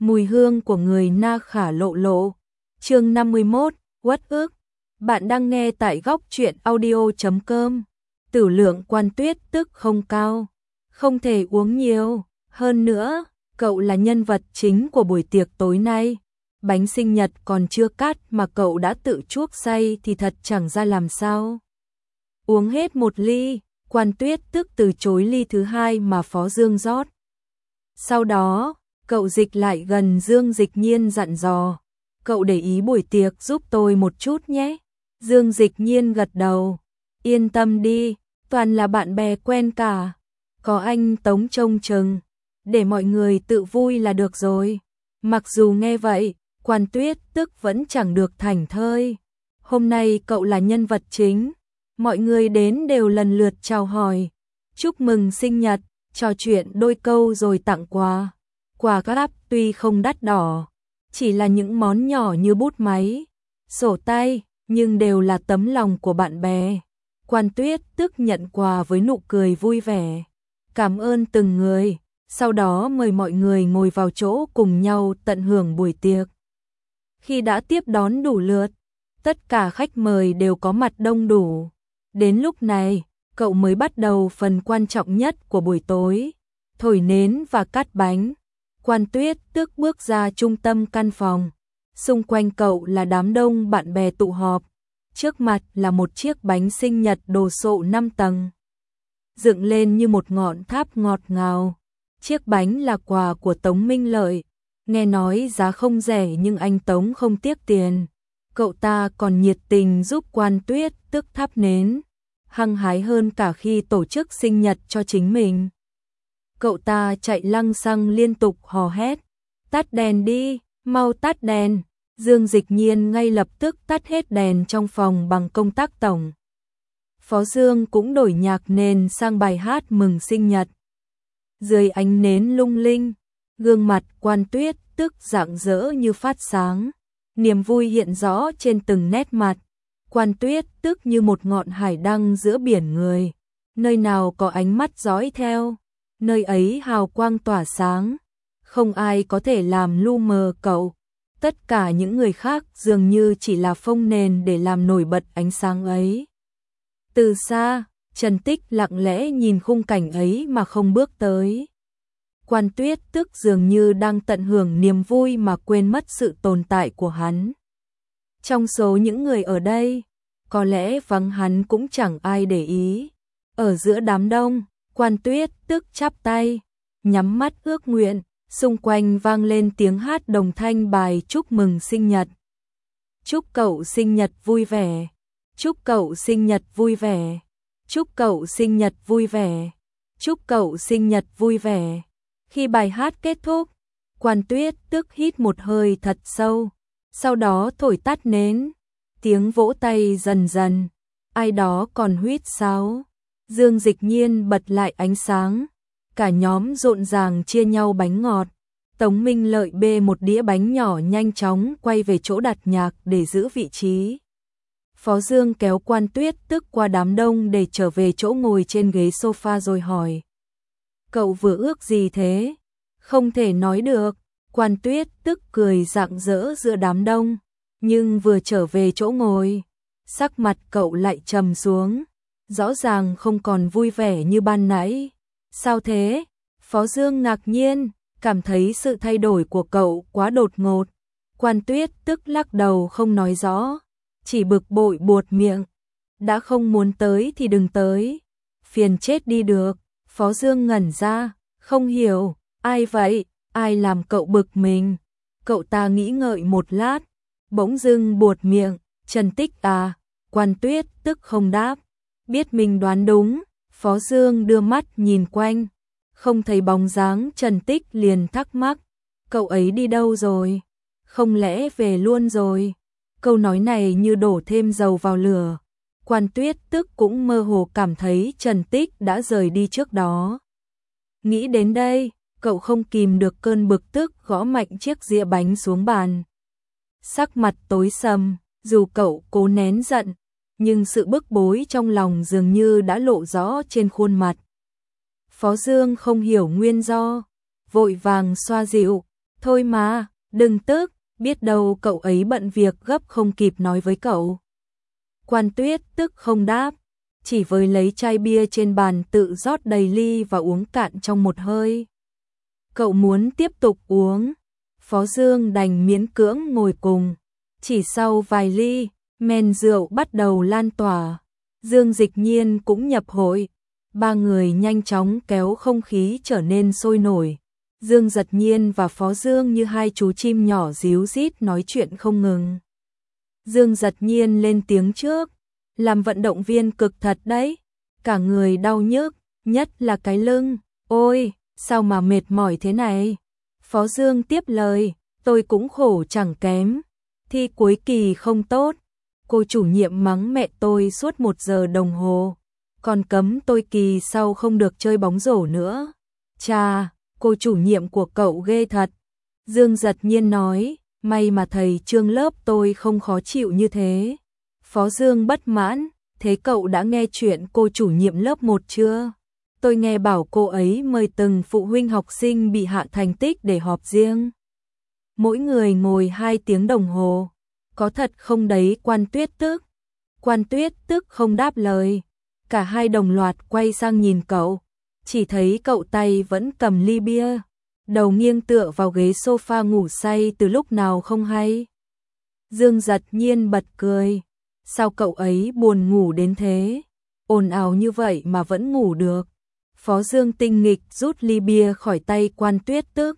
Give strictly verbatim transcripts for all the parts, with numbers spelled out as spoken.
mùi hương của người na khả lộ lộ. Chương năm mươi mốt, uất ức. Bạn đang nghe tại góc truyện audio chấm com. Tử lượng Quan Tuyết tức không cao, không thể uống nhiều, hơn nữa, cậu là nhân vật chính của buổi tiệc tối nay. Bánh sinh nhật còn chưa cắt mà cậu đã tự chuốc say thì thật chẳng ra làm sao. Uống hết một ly, Quan Tuyết tức từ chối ly thứ hai mà Phó Dương rót. Sau đó, cậu dịch lại gần Dương Dịch Nhiên dặn dò, cậu để ý buổi tiệc giúp tôi một chút nhé. Dương Dịch Nhiên gật đầu, yên tâm đi, toàn là bạn bè quen cả, có anh Tống trông chừng, để mọi người tự vui là được rồi. Mặc dù nghe vậy, Quan Tuyết tức vẫn chẳng được thảnh thơi. Hôm nay cậu là nhân vật chính, mọi người đến đều lần lượt chào hỏi, chúc mừng sinh nhật, trò chuyện đôi câu rồi tặng quà. Quà cáp tuy không đắt đỏ, chỉ là những món nhỏ như bút máy, sổ tay, nhưng đều là tấm lòng của bạn bè. Quan Tuyết tức nhận quà với nụ cười vui vẻ, cảm ơn từng người, sau đó mời mọi người ngồi vào chỗ cùng nhau tận hưởng buổi tiệc. Khi đã tiếp đón đủ lượt, tất cả khách mời đều có mặt đông đủ. Đến lúc này, cậu mới bắt đầu phần quan trọng nhất của buổi tối, thổi nến và cắt bánh. Quan Tuyết tức bước ra trung tâm căn phòng, xung quanh cậu là đám đông bạn bè tụ họp, trước mặt là một chiếc bánh sinh nhật đồ sộ năm tầng, dựng lên như một ngọn tháp ngọt ngào. Chiếc bánh là quà của Tống Minh Lợi, nghe nói giá không rẻ nhưng anh Tống không tiếc tiền. Cậu ta còn nhiệt tình giúp Quan Tuyết tức thắp nến, hăng hái hơn cả khi tổ chức sinh nhật cho chính mình. Cậu ta chạy lăng xăng liên tục hò hét, tắt đèn đi, mau tắt đèn. Dương Dịch Nhiên ngay lập tức tắt hết đèn trong phòng bằng công tắc tổng. Phó Dương cũng đổi nhạc nền sang bài hát mừng sinh nhật. Dưới ánh nến lung linh, gương mặt Quan Tuyết tức rạng rỡ như phát sáng, niềm vui hiện rõ trên từng nét mặt. Quan Tuyết tức như một ngọn hải đăng giữa biển người, nơi nào có ánh mắt dõi theo, nơi ấy hào quang tỏa sáng, không ai có thể làm lu mờ cậu. Tất cả những người khác dường như chỉ là phông nền để làm nổi bật ánh sáng ấy. Từ xa, Trần Tích lặng lẽ nhìn khung cảnh ấy mà không bước tới. Quan Tuyết tức dường như đang tận hưởng niềm vui mà quên mất sự tồn tại của hắn. Trong số những người ở đây, có lẽ vắng hắn cũng chẳng ai để ý. Ở giữa đám đông, Quan Tuyết tức chắp tay, nhắm mắt ước nguyện, xung quanh vang lên tiếng hát đồng thanh bài chúc mừng sinh nhật. Chúc cậu sinh nhật vui vẻ, chúc cậu sinh nhật vui vẻ, chúc cậu sinh nhật vui vẻ, chúc cậu sinh nhật vui vẻ. Khi bài hát kết thúc, Quan Tuyết tức hít một hơi thật sâu, sau đó thổi tắt nến, tiếng vỗ tay dần dần, ai đó còn huýt sáo. Dương Dịch Nhiên bật lại ánh sáng, cả nhóm rộn ràng chia nhau bánh ngọt. Tống Minh Lợi bê một đĩa bánh nhỏ nhanh chóng quay về chỗ đặt nhạc để giữ vị trí. Phó Dương kéo Quan Tuyết tức qua đám đông để trở về chỗ ngồi trên ghế sofa rồi hỏi, cậu vừa ước gì thế? Không thể nói được. Quan Tuyết tức cười rạng rỡ giữa đám đông, nhưng vừa trở về chỗ ngồi, sắc mặt cậu lại trầm xuống, rõ ràng không còn vui vẻ như ban nãy. Sao thế? Phó Dương ngạc nhiên, cảm thấy sự thay đổi của cậu quá đột ngột. Quan Tuyết tức lắc đầu không nói rõ, chỉ bực bội buột miệng, đã không muốn tới thì đừng tới, phiền chết đi được. Phó Dương ngẩn ra, không hiểu, ai vậy, ai làm cậu bực mình? Cậu ta nghĩ ngợi một lát, bỗng dưng buột miệng, Trần Tích à? Quan Tuyết tức không đáp, biết mình đoán đúng. Phó Dương đưa mắt nhìn quanh, không thấy bóng dáng Trần Tích liền thắc mắc, cậu ấy đi đâu rồi? Không lẽ về luôn rồi? Câu nói này như đổ thêm dầu vào lửa. Quan Tuyết tức cũng mơ hồ cảm thấy Trần Tích đã rời đi trước đó. Nghĩ đến đây, cậu không kìm được cơn bực tức gõ mạnh chiếc dĩa bánh xuống bàn. Sắc mặt tối sầm, dù cậu cố nén giận, nhưng sự bức bối trong lòng dường như đã lộ rõ trên khuôn mặt. Phó Dương không hiểu nguyên do, vội vàng xoa dịu, Thôi mà, đừng tức, biết đâu cậu ấy bận việc gấp không kịp nói với cậu. Quan Tuyết tức không đáp, chỉ với lấy chai bia trên bàn tự rót đầy ly và uống cạn trong một hơi. Cậu muốn tiếp tục uống, Phó Dương đành miễn cưỡng ngồi cùng. Chỉ sau vài ly, men rượu bắt đầu lan tỏa. Dương Dịch Nhiên cũng nhập hội. Ba người nhanh chóng kéo không khí trở nên sôi nổi. Dương Giật Nhiên và Phó Dương như hai chú chim nhỏ ríu rít nói chuyện không ngừng. Dương Giật Nhiên lên tiếng trước, làm vận động viên cực thật đấy, cả người đau nhức, nhất là cái lưng, ôi, sao mà mệt mỏi thế này. Phó Dương tiếp lời, tôi cũng khổ chẳng kém, thi cuối kỳ không tốt, cô chủ nhiệm mắng mẹ tôi suốt một giờ đồng hồ, còn cấm tôi kỳ sau không được chơi bóng rổ nữa. Chà, cô chủ nhiệm của cậu ghê thật. Dương Giật Nhiên nói, may mà thầy Trương lớp tôi không khó chịu như thế. Phó Dương bất mãn, thế cậu đã nghe chuyện cô chủ nhiệm lớp một chưa? Tôi nghe bảo cô ấy mời từng phụ huynh học sinh bị hạ thành tích để họp riêng. Mỗi người ngồi hai tiếng đồng hồ. Có thật không đấy? Quan Tuyết tức. Quan Tuyết tức không đáp lời. Cả hai đồng loạt quay sang nhìn cậu. Chỉ thấy cậu tay vẫn cầm ly bia, đầu nghiêng tựa vào ghế sofa ngủ say từ lúc nào không hay. Dương Giật Nhiên bật cười. Sao cậu ấy buồn ngủ đến thế? Ồn ào như vậy mà vẫn ngủ được. Phó Dương tinh nghịch rút ly bia khỏi tay Quan Tuyết tức.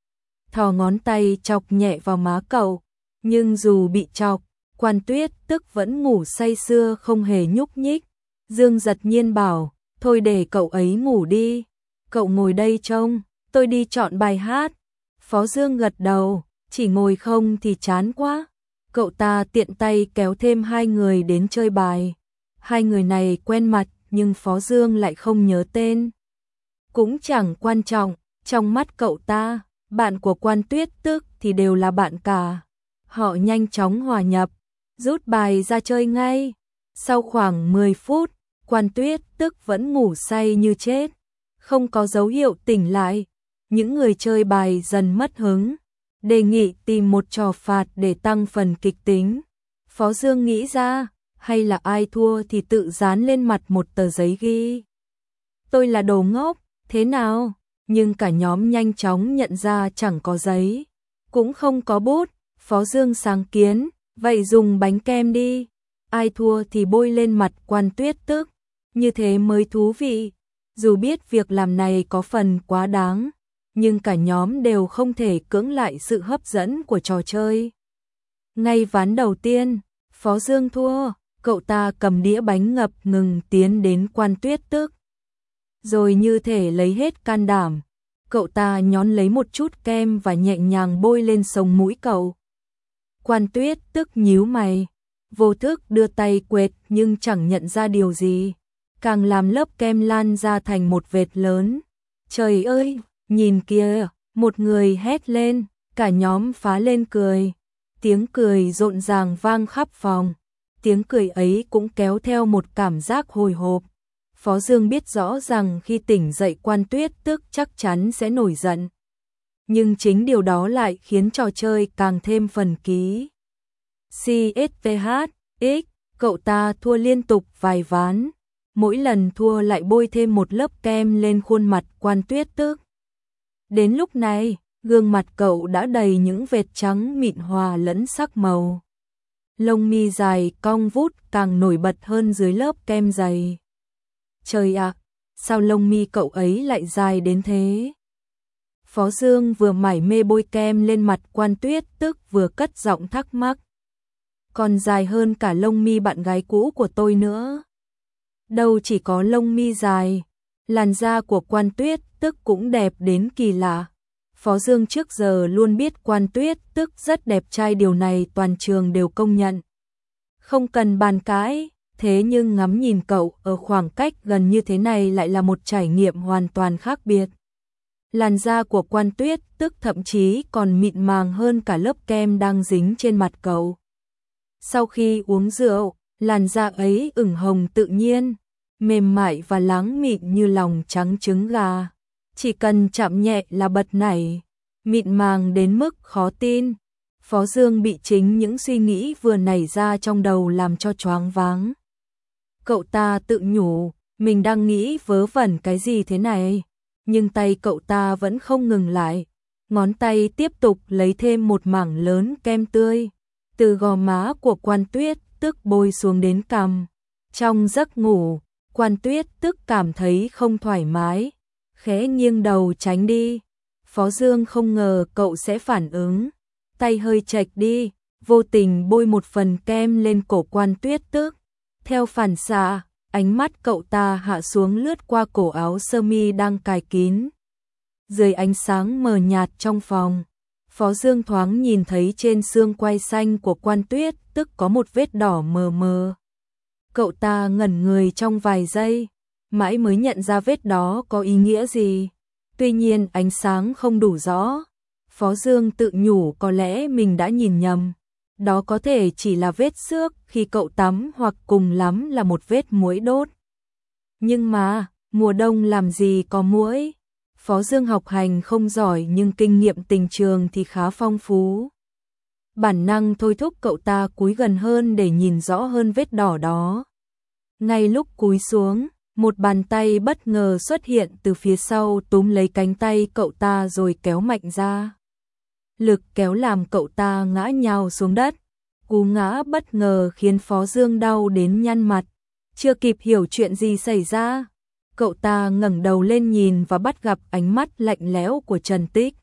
Thò ngón tay chọc nhẹ vào má cậu. Nhưng dù bị chọc, Quan Tuyết tức vẫn ngủ say sưa không hề nhúc nhích. Dương Giật Nhiên bảo, thôi để cậu ấy ngủ đi. Cậu ngồi đây trông, tôi đi chọn bài hát. Phó Dương gật đầu, chỉ ngồi không thì chán quá. Cậu ta tiện tay kéo thêm hai người đến chơi bài. Hai người này quen mặt nhưng Phó Dương lại không nhớ tên. Cũng chẳng quan trọng, trong mắt cậu ta, bạn của Quan Tuyết tức thì đều là bạn cả. Họ nhanh chóng hòa nhập, rút bài ra chơi ngay. Sau khoảng mười phút, Quan Tuyết tức vẫn ngủ say như chết, không có dấu hiệu tỉnh lại. Những người chơi bài dần mất hứng, đề nghị tìm một trò phạt để tăng phần kịch tính. Phó Dương nghĩ ra, hay là ai thua thì tự dán lên mặt một tờ giấy ghi. Tôi là đồ ngốc, thế nào? Nhưng cả nhóm nhanh chóng nhận ra chẳng có giấy, cũng không có bút. Phó Dương sáng kiến, vậy dùng bánh kem đi. Ai thua thì bôi lên mặt Quan Tuyết tức, như thế mới thú vị. Dù biết việc làm này có phần quá đáng, nhưng cả nhóm đều không thể cưỡng lại sự hấp dẫn của trò chơi. Ngay ván đầu tiên, Phó Dương thua, cậu ta cầm đĩa bánh ngập ngừng tiến đến Quan Tuyết tức. Rồi như thể lấy hết can đảm, cậu ta nhón lấy một chút kem và nhẹ nhàng bôi lên sống mũi cậu. Quan Tuyết tức nhíu mày, vô thức đưa tay quệt nhưng chẳng nhận ra điều gì, càng làm lớp kem lan ra thành một vệt lớn. Trời ơi, nhìn kìa, một người hét lên, cả nhóm phá lên cười. Tiếng cười rộn ràng vang khắp phòng, tiếng cười ấy cũng kéo theo một cảm giác hồi hộp. Phó Dương biết rõ rằng khi tỉnh dậy Quan Tuyết tức chắc chắn sẽ nổi giận. Nhưng chính điều đó lại khiến trò chơi càng thêm phần ký. xê ét tê hát ích, cậu ta thua liên tục vài ván. Mỗi lần thua lại bôi thêm một lớp kem lên khuôn mặt Quan Tuyết tức. Đến lúc này, gương mặt cậu đã đầy những vệt trắng mịn hòa lẫn sắc màu. Lông mi dài cong vút càng nổi bật hơn dưới lớp kem dày. Trời ạ, sao lông mi cậu ấy lại dài đến thế? Phó Dương vừa mải mê bôi kem lên mặt Quan Tuyết tức vừa cất giọng thắc mắc. Còn dài hơn cả lông mi bạn gái cũ của tôi nữa. Đâu chỉ có lông mi dài, làn da của Quan Tuyết tức cũng đẹp đến kỳ lạ. Phó Dương trước giờ luôn biết Quan Tuyết tức rất đẹp trai, điều này toàn trường đều công nhận. Không cần bàn cãi, thế nhưng ngắm nhìn cậu ở khoảng cách gần như thế này lại là một trải nghiệm hoàn toàn khác biệt. Làn da của Quan Tuyết tức thậm chí còn mịn màng hơn cả lớp kem đang dính trên mặt cậu. Sau khi uống rượu, làn da ấy ửng hồng tự nhiên, mềm mại và láng mịn như lòng trắng trứng gà. Chỉ cần chạm nhẹ là bật nảy. mịn màng đến mức khó tin. Phó Dương bị chính những suy nghĩ vừa nảy ra trong đầu làm cho choáng váng. Cậu ta tự nhủ, mình đang nghĩ vớ vẩn cái gì thế này, nhưng tay cậu ta vẫn không ngừng lại. Ngón tay tiếp tục lấy thêm một mảng lớn kem tươi, từ gò má của Quan Tuyết tức bôi xuống đến cằm. Trong giấc ngủ, Quan Tuyết tức cảm thấy không thoải mái, khẽ nghiêng đầu tránh đi. Phó Dương không ngờ cậu sẽ phản ứng, tay hơi chệch đi, vô tình bôi một phần kem lên cổ Quan Tuyết tức. Theo phản xạ, ánh mắt cậu ta hạ xuống lướt qua cổ áo sơ mi đang cài kín. Dưới ánh sáng mờ nhạt trong phòng, Phó Dương thoáng nhìn thấy trên xương quai xanh của Quan Tuyết tức có một vết đỏ mờ mờ. Cậu ta ngẩn người trong vài giây, mãi mới nhận ra vết đó có ý nghĩa gì. Tuy nhiên ánh sáng không đủ rõ. Phó Dương tự nhủ có lẽ mình đã nhìn nhầm. Đó có thể chỉ là vết xước khi cậu tắm hoặc cùng lắm là một vết muỗi đốt. Nhưng mà, mùa đông làm gì có muỗi. Phó Dương học hành không giỏi nhưng kinh nghiệm tình trường thì khá phong phú. Bản năng thôi thúc cậu ta cúi gần hơn để nhìn rõ hơn vết đỏ đó. Ngay lúc cúi xuống, một bàn tay bất ngờ xuất hiện từ phía sau túm lấy cánh tay cậu ta rồi kéo mạnh ra. Lực kéo làm cậu ta ngã nhào xuống đất. Cú ngã bất ngờ khiến Phó Dương đau đến nhăn mặt. Chưa kịp hiểu chuyện gì xảy ra, cậu ta ngẩng đầu lên nhìn và bắt gặp ánh mắt lạnh lẽo của Trần Tích.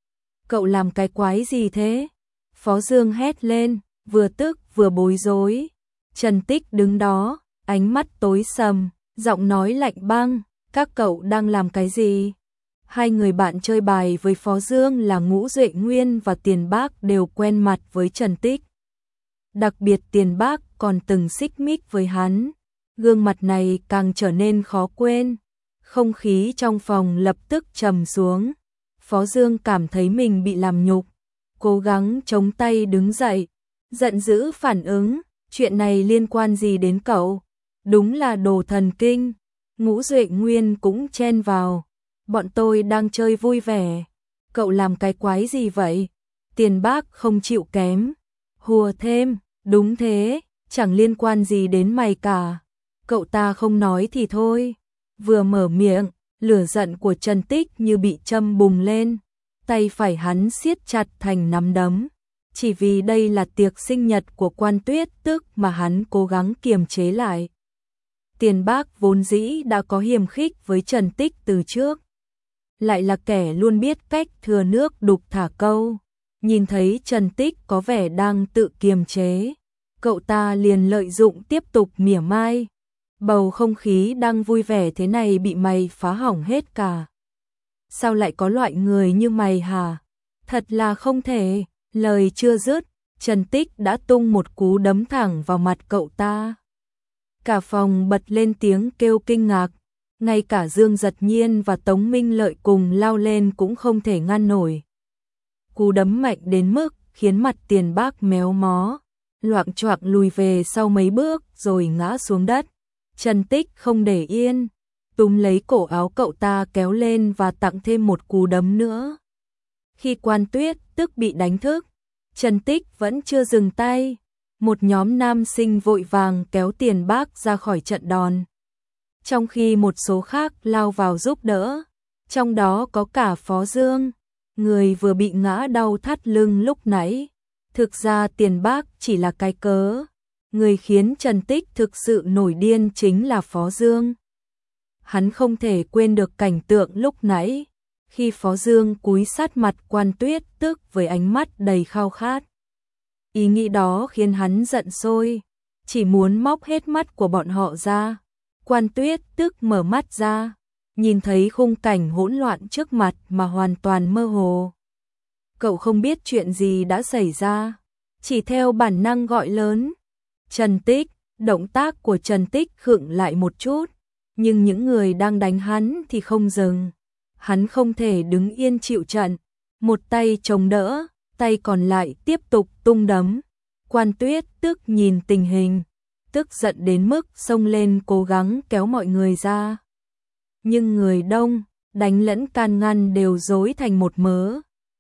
Cậu làm cái quái gì thế? Phó Dương hét lên, vừa tức vừa bối rối. Trần Tích đứng đó, ánh mắt tối sầm, giọng nói lạnh băng, các cậu đang làm cái gì? Hai người bạn chơi bài với Phó Dương là Ngũ Duệ Nguyên và Tiền Bác đều quen mặt với Trần Tích. Đặc biệt Tiền Bác còn từng xích mích với hắn. Gương mặt này càng trở nên khó quên. Không khí trong phòng lập tức trầm xuống. Phó Dương cảm thấy mình bị làm nhục, cố gắng chống tay đứng dậy, giận dữ phản ứng, chuyện này liên quan gì đến cậu? Đúng là đồ thần kinh. Ngũ Duệ Nguyên cũng chen vào. Bọn tôi đang chơi vui vẻ. Cậu làm cái quái gì vậy? Tiền Bác không chịu kém. Hùa thêm, đúng thế, chẳng liên quan gì đến mày cả. Cậu ta không nói thì thôi. Vừa mở miệng, lửa giận của Trần Tích như bị châm bùng lên. Tay phải hắn siết chặt thành nắm đấm. Chỉ vì đây là tiệc sinh nhật của Quan Tuyết tức mà hắn cố gắng kiềm chế lại. Tiền Bác vốn dĩ đã có hiềm khích với Trần Tích từ trước. Lại là kẻ luôn biết cách thừa nước đục thả câu. Nhìn thấy Trần Tích có vẻ đang tự kiềm chế, cậu ta liền lợi dụng tiếp tục mỉa mai. Bầu không khí đang vui vẻ thế này bị mày phá hỏng hết cả. Sao lại có loại người như mày hả? Thật là không thể. Lời chưa dứt, Trần Tích đã tung một cú đấm thẳng vào mặt cậu ta. Cả phòng bật lên tiếng kêu kinh ngạc. Ngay cả Dương Giật Nhiên và Tống Minh Lợi cùng lao lên cũng không thể ngăn nổi. Cú đấm mạnh đến mức khiến mặt Tiền Bác méo mó, loạng choạng lùi về sau mấy bước rồi ngã xuống đất. Trần Tích không để yên, túm lấy cổ áo cậu ta kéo lên và tặng thêm một cú đấm nữa. Khi Quan Tuyết tức bị đánh thức, Trần Tích vẫn chưa dừng tay. Một nhóm nam sinh vội vàng kéo Tiền Bác ra khỏi trận đòn, trong khi một số khác lao vào giúp đỡ, trong đó có cả Phó Dương, người vừa bị ngã đau thắt lưng lúc nãy. Thực ra Tiền Bác chỉ là cái cớ, người khiến Trần Tích thực sự nổi điên chính là Phó Dương. Hắn không thể quên được cảnh tượng lúc nãy, khi Phó Dương cúi sát mặt Quan Tuyết tức với ánh mắt đầy khao khát. Ý nghĩ đó khiến hắn giận sôi, chỉ muốn móc hết mắt của bọn họ ra. Quan Tuyết tức mở mắt ra, nhìn thấy khung cảnh hỗn loạn trước mặt mà hoàn toàn mơ hồ. Cậu không biết chuyện gì đã xảy ra, chỉ theo bản năng gọi lớn. Trần Tích, động tác của Trần Tích khựng lại một chút, nhưng những người đang đánh hắn thì không dừng. Hắn không thể đứng yên chịu trận, một tay chống đỡ, tay còn lại tiếp tục tung đấm. Quan Tuyết tức nhìn tình hình, tức giận đến mức xông lên cố gắng kéo mọi người ra. Nhưng người đông, đánh lẫn can ngăn đều rối thành một mớ.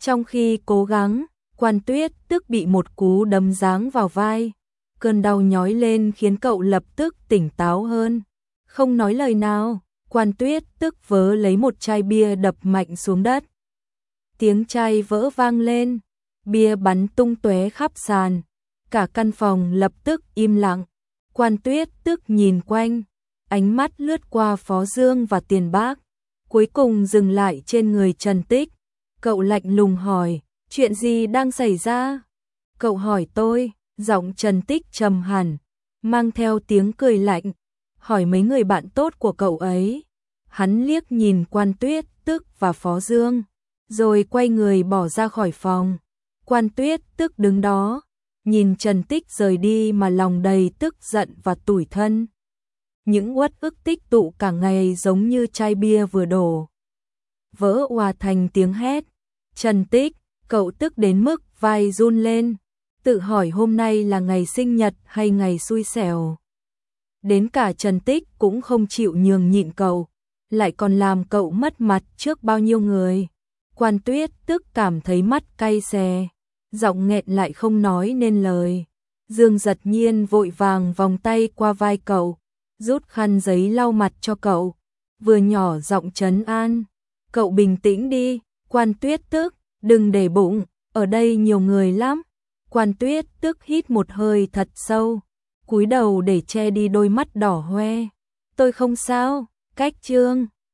Trong khi cố gắng, Quan Tuyết tức bị một cú đấm giáng vào vai. Cơn đau nhói lên khiến cậu lập tức tỉnh táo hơn. Không nói lời nào, Quan Tuyết tức vớ lấy một chai bia đập mạnh xuống đất. Tiếng chai vỡ vang lên, bia bắn tung tóe khắp sàn. Cả căn phòng lập tức im lặng. Quan Tuyết tức nhìn quanh, ánh mắt lướt qua Phó Dương và Tiền Bác, cuối cùng dừng lại trên người Trần Tích. Cậu lạnh lùng hỏi, chuyện gì đang xảy ra? Cậu hỏi tôi, giọng Trần Tích trầm hẳn, mang theo tiếng cười lạnh, hỏi mấy người bạn tốt của cậu ấy. Hắn liếc nhìn Quan Tuyết tức và Phó Dương, rồi quay người bỏ ra khỏi phòng. Quan Tuyết tức đứng đó, nhìn Trần Tích rời đi mà lòng đầy tức giận và tủi thân. Những uất ức tích tụ cả ngày giống như chai bia vừa đổ, vỡ òa thành tiếng hét. Trần Tích, cậu tức đến mức vai run lên, tự hỏi hôm nay là ngày sinh nhật hay ngày xui xẻo. Đến cả Trần Tích cũng không chịu nhường nhịn cậu, lại còn làm cậu mất mặt trước bao nhiêu người. Quan Tuyết tức cảm thấy mắt cay xè, giọng nghẹn lại không nói nên lời. Dương Giật Nhiên vội vàng vòng tay qua vai cậu, rút khăn giấy lau mặt cho cậu, vừa nhỏ giọng trấn an, cậu bình tĩnh đi. Quan Tuyết tức, đừng để bụng, ở đây nhiều người lắm. Quan Tuyết tức hít một hơi thật sâu, cúi đầu để che đi đôi mắt đỏ hoe. Tôi không sao, cách Trương